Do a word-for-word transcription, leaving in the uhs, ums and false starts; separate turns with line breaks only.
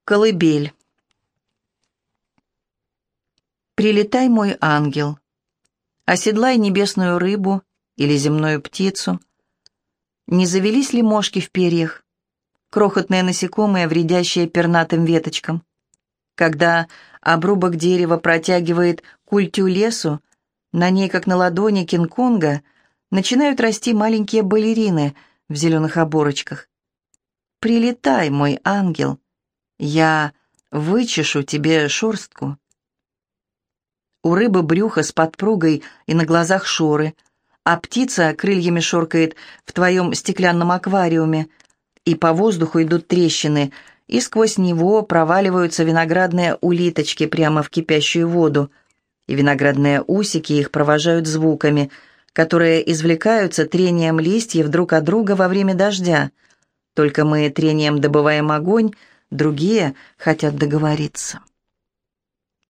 Колыбель. Прилетай, мой ангел, оседлай небесную рыбу или земную птицу. Не завелись ли мошки в перьях, крохотные насекомые, вредящие пернатым веточкам? Когда обрубок дерева протягивает культю лесу, на ней, как на ладони Кинг-Конга, начинают расти маленькие балерины в зеленых оборочках. Прилетай, мой ангел, я вычешу тебе шерстку. У рыбы брюхо с подпругой и на глазах шоры, а птица крыльями шоркает в твоем стеклянном аквариуме, и по воздуху идут трещины, и сквозь него проваливаются виноградные улиточки прямо в кипящую воду, и виноградные усики их провожают звуками, которые извлекаются трением листьев друг от друга во время дождя. Только мы трением добываем огонь, другие хотят договориться.